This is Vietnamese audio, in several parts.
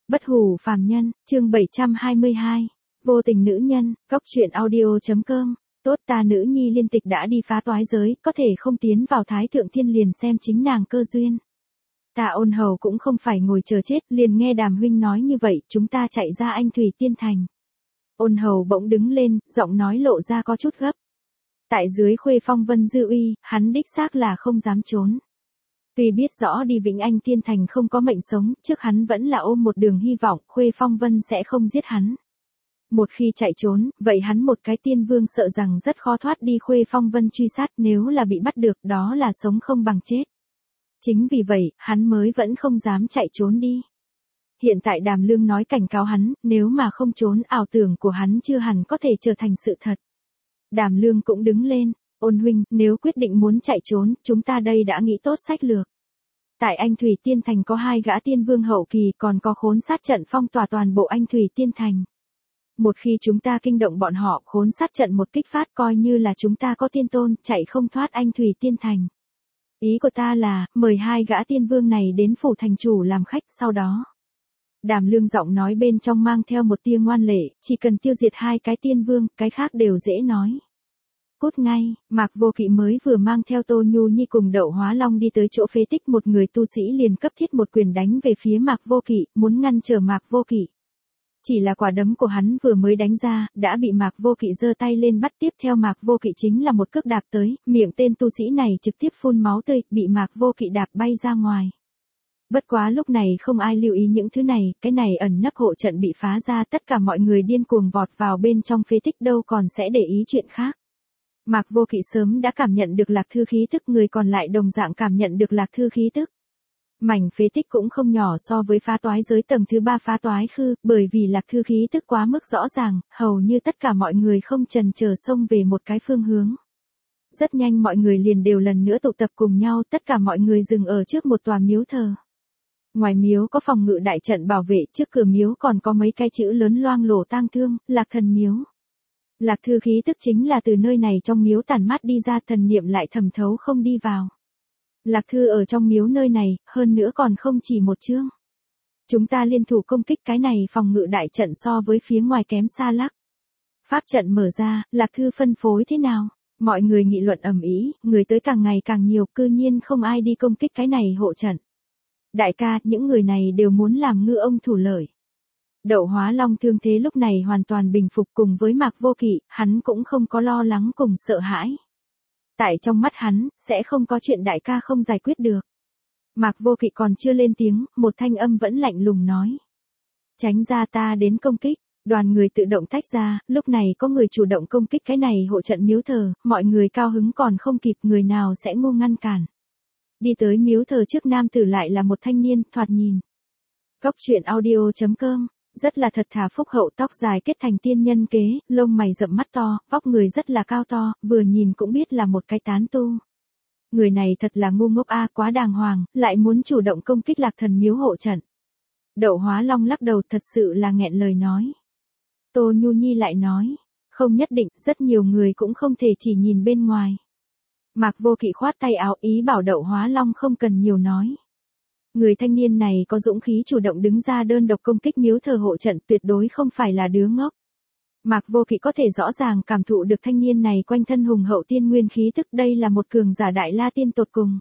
Bất hủ phàm nhân, chương 722. Vô tình nữ nhân, góc truyện audio.com. Tốt, ta nữ nhi liên tịch đã đi phá toái giới, có thể không tiến vào Thái Thượng Thiên liền xem chính nàng cơ duyên. Ta Ôn Hầu cũng không phải ngồi chờ chết, liền nghe Đàm huynh nói như vậy, chúng ta chạy ra Anh Thủy Tiên Thành. Ôn Hầu bỗng đứng lên, giọng nói lộ ra có chút gấp. Tại dưới Khuê Phong Vân dư uy, hắn đích xác là không dám trốn. Tuy biết rõ đi Vĩnh Anh Tiên Thành không có mệnh sống, trước hắn vẫn là ôm một đường hy vọng, Khuê Phong Vân sẽ không giết hắn. Một khi chạy trốn, vậy hắn một cái tiên vương sợ rằng rất khó thoát đi Khuê Phong Vân truy sát, nếu là bị bắt được đó là sống không bằng chết. Chính vì vậy, hắn mới vẫn không dám chạy trốn đi. Hiện tại Đàm Lương nói cảnh cáo hắn, nếu mà không trốn, ảo tưởng của hắn chưa hẳn có thể trở thành sự thật. Đàm Lương cũng đứng lên, Ôn huynh, nếu quyết định muốn chạy trốn, chúng ta đây đã nghĩ tốt sách lược. Tại Anh Thủy Tiên Thành có 2 gã tiên vương hậu kỳ, còn có khốn sát trận phong tỏa toàn bộ Anh Thủy Tiên Thành. Một khi chúng ta kinh động bọn họ, khốn sát trận một kích phát coi như là chúng ta có tiên tôn, chạy không thoát Anh Thủy Tiên Thành. Ý của ta là, mời 2 gã tiên vương này đến phủ thành chủ làm khách, sau đó. Đàm Lương giọng nói bên trong mang theo một tia ngoan lệ, chỉ cần tiêu diệt 2 cái tiên vương, cái khác đều dễ nói. Cút ngay, Mạc Vô Kỵ mới vừa mang theo Tô Nhu Nhi cùng Đậu Hóa Long đi tới chỗ phế tích, một người tu sĩ liền cấp thiết một quyền đánh về phía Mạc Vô Kỵ, muốn ngăn trở Mạc Vô Kỵ. Chỉ là quả đấm của hắn vừa mới đánh ra, đã bị Mạc Vô Kỵ giơ tay lên bắt, tiếp theo Mạc Vô Kỵ chính là một cước đạp tới, miệng tên tu sĩ này trực tiếp phun máu tươi, bị Mạc Vô Kỵ đạp bay ra ngoài. Bất quá lúc này không ai lưu ý những thứ này, cái này ẩn nấp hộ trận bị phá ra, tất cả mọi người điên cuồng vọt vào bên trong phế tích, đâu còn sẽ để ý chuyện khác. Mạc Vô Kỵ sớm đã cảm nhận được Lạc Thư khí tức, người còn lại đồng dạng cảm nhận được Lạc Thư khí tức. Mảnh phế tích cũng không nhỏ so với phá toái giới tầng thứ 3 phá toái khư, bởi vì Lạc Thư khí tức quá mức rõ ràng, hầu như tất cả mọi người không chần chờ xông về một cái phương hướng. Rất nhanh mọi người liền đều lần nữa tụ tập cùng nhau, tất cả mọi người dừng ở trước một tòa miếu thờ. Ngoài miếu có phòng ngự đại trận bảo vệ, trước cửa miếu còn có mấy cái chữ lớn loang lổ tang thương, Lạc Thần Miếu. Lạc Thư khí tức chính là từ nơi này trong miếu tản mát đi ra, thần niệm lại thẩm thấu không đi vào. Lạc Thư ở trong miếu nơi này, hơn nữa còn không chỉ một chương. Chúng ta liên thủ công kích cái này phòng ngự đại trận so với phía ngoài kém xa lắc. Pháp trận mở ra, Lạc Thư phân phối thế nào? Mọi người nghị luận ầm ĩ, người tới càng ngày càng nhiều, cư nhiên không ai đi công kích cái này hộ trận. Đại ca, những người này đều muốn làm ngư ông thủ lợi. Đậu Hóa Long thương thế lúc này hoàn toàn bình phục, cùng với Mạc Vô Kỵ, hắn cũng không có lo lắng cùng sợ hãi. Tại trong mắt hắn, sẽ không có chuyện đại ca không giải quyết được. Mạc Vô Kỵ còn chưa lên tiếng, một thanh âm vẫn lạnh lùng nói. Tránh ra, ta đến công kích. Đoàn người tự động tách ra, lúc này có người chủ động công kích cái này hộ trận miếu thờ, mọi người cao hứng còn không kịp, người nào sẽ ngu ngăn cản. Đi tới miếu thờ trước nam tử lại là một thanh niên, thoạt nhìn. Góc truyện audio.com. Rất là thật thà phúc hậu, tóc dài kết thành tiên nhân kế, lông mày rậm mắt to, vóc người rất là cao to, vừa nhìn cũng biết là một cái tán tu. Người này thật là ngu ngốc a, quá đàng hoàng, lại muốn chủ động công kích Lạc Thần Miếu hộ trận. Đậu Hóa Long lắc đầu, thật sự là nghẹn lời nói. Tô Nhu Nhi lại nói, không nhất định, rất nhiều người cũng không thể chỉ nhìn bên ngoài. Mạc Vô Kỵ khoát tay áo, ý bảo Đậu Hóa Long không cần nhiều nói. Người thanh niên này có dũng khí chủ động đứng ra đơn độc công kích miếu thờ hộ trận, tuyệt đối không phải là đứa ngốc. Mạc Vô Kỵ có thể rõ ràng cảm thụ được thanh niên này quanh thân hùng hậu tiên nguyên khí tức, đây là một cường giả đại la tiên tột cùng.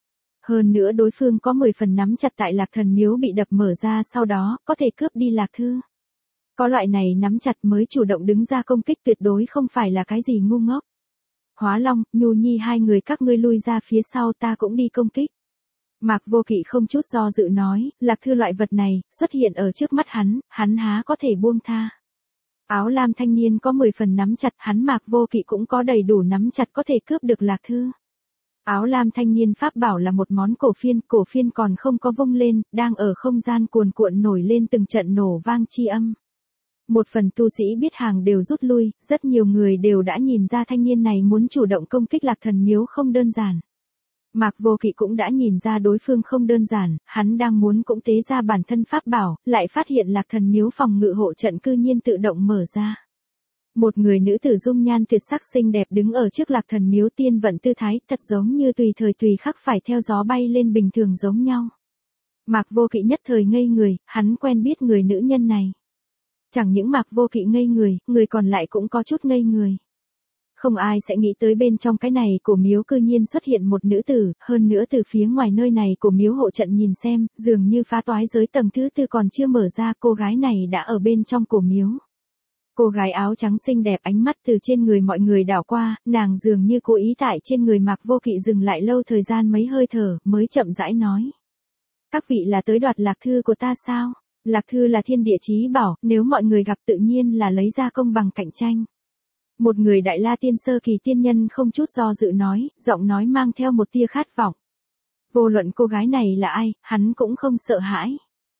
Hơn nữa đối phương có 10 phần nắm chặt tại Lạc Thần Miếu bị đập mở ra, sau đó có thể cướp đi Lạc Thư. Có loại này nắm chặt mới chủ động đứng ra công kích, tuyệt đối không phải là cái gì ngu ngốc. Hóa Long, Nhu Nhi, 2 người các ngươi lui ra phía sau, ta cũng đi công kích. Mạc Vô Kỵ không chút do dự nói, Lạc Thư loại vật này, xuất hiện ở trước mắt hắn há có thể buông tha. Áo lam thanh niên có 10 phần nắm chặt, hắn Mạc Vô Kỵ cũng có đầy đủ nắm chặt có thể cướp được Lạc Thư. Áo lam thanh niên pháp bảo là một món cổ phiên còn không có vung lên, đang ở không gian cuồn cuộn nổi lên từng trận nổ vang chi âm. Một phần tu sĩ biết hàng đều rút lui, rất nhiều người đều đã nhìn ra thanh niên này muốn chủ động công kích Lạc Thần Miếu không đơn giản. Mạc Vô Kỵ cũng đã nhìn ra đối phương không đơn giản, hắn đang muốn cũng tế ra bản thân pháp bảo, lại phát hiện Lạc Thần Miếu phòng ngự hộ trận cư nhiên tự động mở ra. Một người nữ tử dung nhan tuyệt sắc xinh đẹp đứng ở trước Lạc Thần Miếu, tiên vận tư thái, thật giống như tùy thời tùy khắc phải theo gió bay lên bình thường giống nhau. Mạc Vô Kỵ nhất thời ngây người, hắn quen biết người nữ nhân này. Chẳng những Mạc Vô Kỵ ngây người, người còn lại cũng có chút ngây người. Không ai sẽ nghĩ tới bên trong cái này cổ miếu cư nhiên xuất hiện một nữ tử, hơn nữa từ phía ngoài nơi này cổ miếu hộ trận nhìn xem, dường như phá toái giới tầng thứ tư còn chưa mở ra, cô gái này đã ở bên trong cổ miếu. Cô gái áo trắng xinh đẹp ánh mắt từ trên người mọi người đảo qua, nàng dường như cố ý tại trên người Mạc Vô Kỵ dừng lại lâu thời gian mấy hơi thở, mới chậm rãi nói. Các vị là tới đoạt lạc thư của ta sao? Lạc thư là thiên địa chí bảo, nếu mọi người gặp tự nhiên là lấy ra công bằng cạnh tranh. Một người Đại La Tiên sơ kỳ tiên nhân không chút do dự nói, giọng nói mang theo một tia khát vọng. Vô luận cô gái này là ai, hắn cũng không sợ hãi.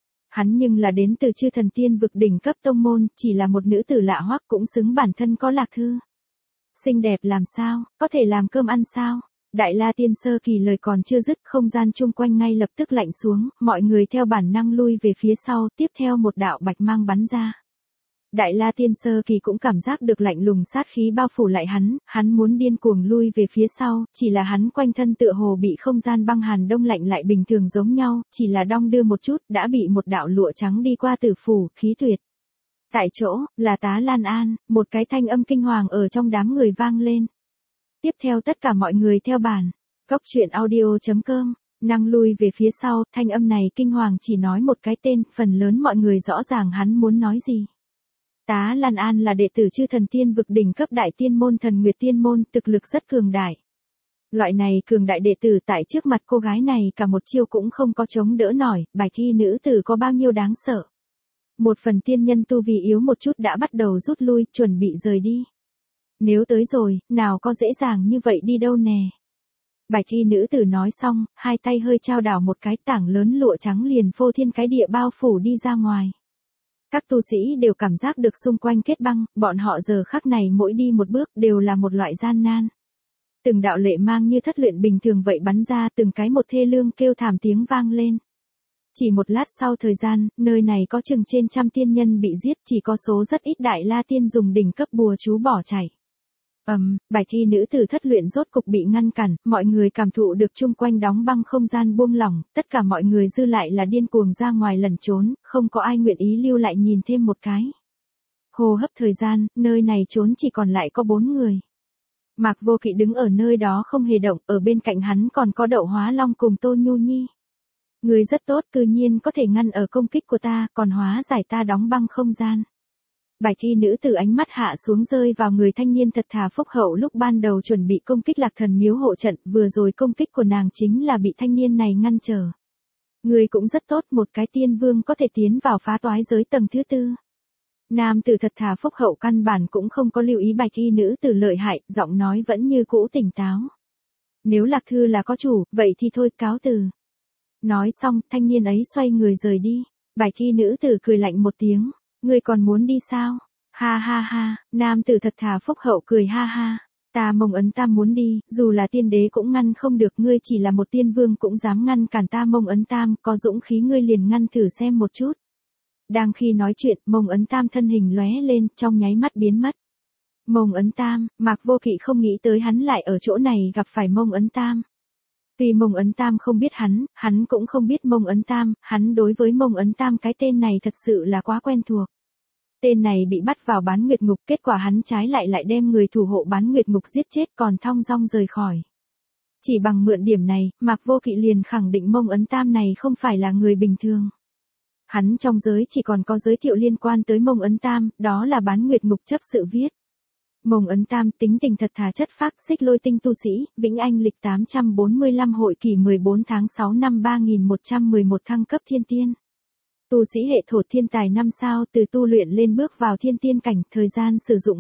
Hắn nhưng là đến từ chư thần tiên vực đỉnh cấp tông môn, chỉ là một nữ tử lạ hoắc cũng xứng bản thân có lạc thư. Xinh đẹp làm sao, có thể làm cơm ăn sao? Đại La Tiên sơ kỳ lời còn chưa dứt, không gian chung quanh ngay lập tức lạnh xuống, mọi người theo bản năng lui về phía sau, tiếp theo một đạo bạch mang bắn ra. Đại La Tiên sơ kỳ cũng cảm giác được lạnh lùng sát khí bao phủ lại hắn muốn điên cuồng lui về phía sau, chỉ là hắn quanh thân tựa hồ bị không gian băng hàn đông lạnh lại bình thường giống nhau, chỉ là đong đưa một chút, đã bị một đạo lụa trắng đi qua tử phủ, khí tuyệt. Tại chỗ, là Tá Lan An, một cái thanh âm kinh hoàng ở trong đám người vang lên. Tiếp theo tất cả mọi người theo bản, Cốc Truyện Audio.com, năng lui về phía sau, thanh âm này kinh hoàng chỉ nói một cái tên, phần lớn mọi người rõ ràng hắn muốn nói gì. Tá Lan An là đệ tử chư thần tiên vực đỉnh cấp đại tiên môn Thần Nguyệt Tiên môn, thực lực rất cường đại. Loại này cường đại đệ tử tại trước mặt cô gái này cả một chiêu cũng không có chống đỡ nổi, bài thi nữ tử có bao nhiêu đáng sợ. Một phần tiên nhân tu vi yếu một chút đã bắt đầu rút lui, chuẩn bị rời đi. Nếu tới rồi, nào có dễ dàng như vậy đi đâu nè. Bài thi nữ tử nói xong, hai tay hơi trao đảo một cái tảng lớn lụa trắng liền phô thiên cái địa bao phủ đi ra ngoài. Các tu sĩ đều cảm giác được xung quanh kết băng, bọn họ giờ khắc này mỗi đi một bước đều là một loại gian nan. Từng đạo lệ mang như thất luyện bình thường vậy bắn ra, từng cái một thê lương kêu thảm tiếng vang lên. Chỉ một lát sau thời gian, nơi này có chừng trên trăm tiên nhân bị giết, chỉ có số rất ít Đại La Tiên dùng đỉnh cấp bùa chú bỏ chạy. Bài thi nữ tử thất luyện rốt cục bị ngăn cản, mọi người cảm thụ được chung quanh đóng băng không gian buông lỏng, tất cả mọi người dư lại là điên cuồng ra ngoài lẩn trốn, không có ai nguyện ý lưu lại nhìn thêm một cái. Hô hấp thời gian, nơi này trốn chỉ còn lại có 4 người. Mạc Vô Kỵ đứng ở nơi đó không hề động, ở bên cạnh hắn còn có Đậu Hóa Long cùng Tô Nhu Nhi. Người rất tốt, cư nhiên có thể ngăn ở công kích của ta, còn hóa giải ta đóng băng không gian. Bài thi nữ tử ánh mắt hạ xuống rơi vào người thanh niên thật thà phúc hậu lúc ban đầu chuẩn bị công kích Lạc Thần miếu hộ trận, vừa rồi công kích của nàng chính là bị thanh niên này ngăn trở. Người cũng rất tốt, một cái tiên vương có thể tiến vào phá toái giới tầng thứ tư. Nam tử thật thà phúc hậu căn bản cũng không có lưu ý bài thi nữ tử lợi hại, giọng nói vẫn như cũ tỉnh táo. Nếu Lạc Thư là có chủ, vậy thì thôi, cáo từ. Nói xong, thanh niên ấy xoay người rời đi. Bài thi nữ tử cười lạnh một tiếng. Ngươi còn muốn đi sao? Ha ha ha, nam tử thật thà phúc hậu cười ha ha. Ta Mông Ấn Tam muốn đi, dù là tiên đế cũng ngăn không được, ngươi chỉ là một tiên vương cũng dám ngăn cản ta Mông Ấn Tam, có dũng khí ngươi liền ngăn thử xem một chút. Đang khi nói chuyện, Mông Ấn Tam thân hình lóe lên, trong nháy mắt biến mất. Mông Ấn Tam, Mạc Vô Kỵ không nghĩ tới hắn lại ở chỗ này gặp phải Mông Ấn Tam. Tuy Mông Ấn Tam không biết hắn cũng không biết Mông Ấn Tam, hắn đối với Mông Ấn Tam cái tên này thật sự là quá quen thuộc. Tên này bị bắt vào Bán Nguyệt Ngục, kết quả hắn trái lại đem người thủ hộ Bán Nguyệt Ngục giết chết còn thong dong rời khỏi. Chỉ bằng mượn điểm này, Mạc Vô Kỵ liền khẳng định Mông Ấn Tam này không phải là người bình thường. Hắn trong giới chỉ còn có giới thiệu liên quan tới Mông Ấn Tam, đó là Bán Nguyệt Ngục chấp sự viết. Mông Ấn Tam tính tình thật thà chất phác, Xích Lôi tinh tu sĩ, Vĩnh Anh lịch 845 hội kỷ 14 tháng 6 năm 3111 thăng cấp thiên tiên. Tu sĩ hệ thổ thiên tài 5 sao, từ tu luyện lên bước vào thiên tiên cảnh, thời gian sử dụng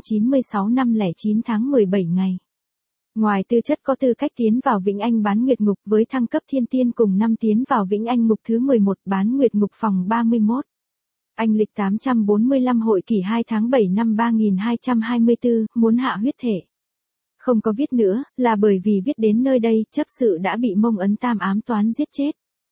196 năm 09 tháng 17 ngày. Ngoài tư chất có tư cách tiến vào Vĩnh Anh Bán Nguyệt Ngục với thăng cấp thiên tiên cùng năm tiến vào Vĩnh Anh Ngục thứ 11 Bán Nguyệt Ngục phòng 31. Anh lịch 845 hội kỷ 2 tháng 7 năm 3224, muốn hạ huyết thể. Không có viết nữa, là bởi vì viết đến nơi đây, chấp sự đã bị Mông Ấn Tam ám toán giết chết.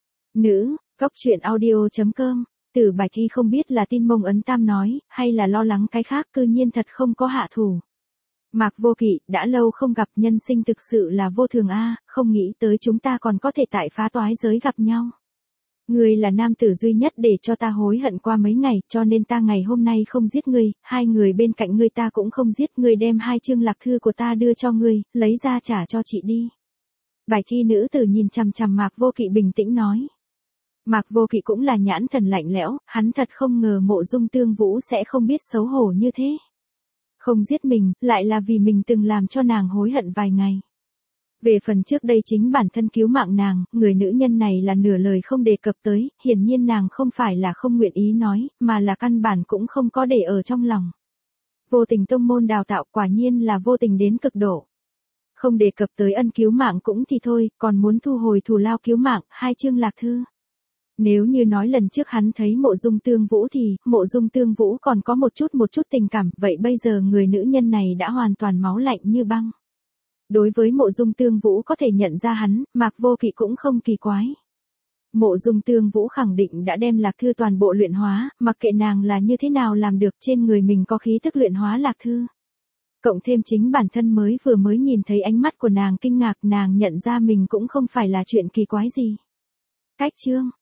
Nữ, Cốc Truyện Audio.com, Tử bài thi không biết là tin Mông Ấn Tam nói, hay là lo lắng cái khác, cư nhiên thật không có hạ thủ. Mạc Vô Kỵ, đã lâu không gặp, nhân sinh thực sự là vô thường a, không nghĩ tới chúng ta còn có thể tại phá toái giới gặp nhau. Ngươi là nam tử duy nhất để cho ta hối hận qua mấy ngày, cho nên ta ngày hôm nay không giết ngươi, hai người bên cạnh ngươi ta cũng không giết, ngươi đem 2 chương lạc thư của ta đưa cho ngươi, lấy ra trả cho chị đi. Bài thi nữ tử nhìn chằm chằm Mạc Vô Kỵ bình tĩnh nói. Mạc Vô Kỵ cũng là nhãn thần lạnh lẽo, hắn thật không ngờ Mộ Dung Tương Vũ sẽ không biết xấu hổ như thế. Không giết mình, lại là vì mình từng làm cho nàng hối hận vài ngày. Về phần trước đây chính bản thân cứu mạng nàng, người nữ nhân này là nửa lời không đề cập tới, hiển nhiên nàng không phải là không nguyện ý nói, mà là căn bản cũng không có để ở trong lòng. Vô tình tông môn đào tạo quả nhiên là vô tình đến cực độ. Không đề cập tới ân cứu mạng cũng thì thôi, còn muốn thu hồi thù lao cứu mạng, 2 chương lạc thư. Nếu như nói lần trước hắn thấy Mộ Dung Tương Vũ thì, Mộ Dung Tương Vũ còn có một chút tình cảm, vậy bây giờ người nữ nhân này đã hoàn toàn máu lạnh như băng. Đối với Mộ Dung Tương Vũ có thể nhận ra hắn, Mạc Vô Kỵ cũng không kỳ quái. Mộ Dung Tương Vũ khẳng định đã đem lạc thư toàn bộ luyện hóa, mặc kệ nàng là như thế nào làm được, trên người mình có khí tức luyện hóa lạc thư. Cộng thêm chính bản thân vừa mới nhìn thấy ánh mắt của nàng kinh ngạc, nàng nhận ra mình cũng không phải là chuyện kỳ quái gì. Cách chương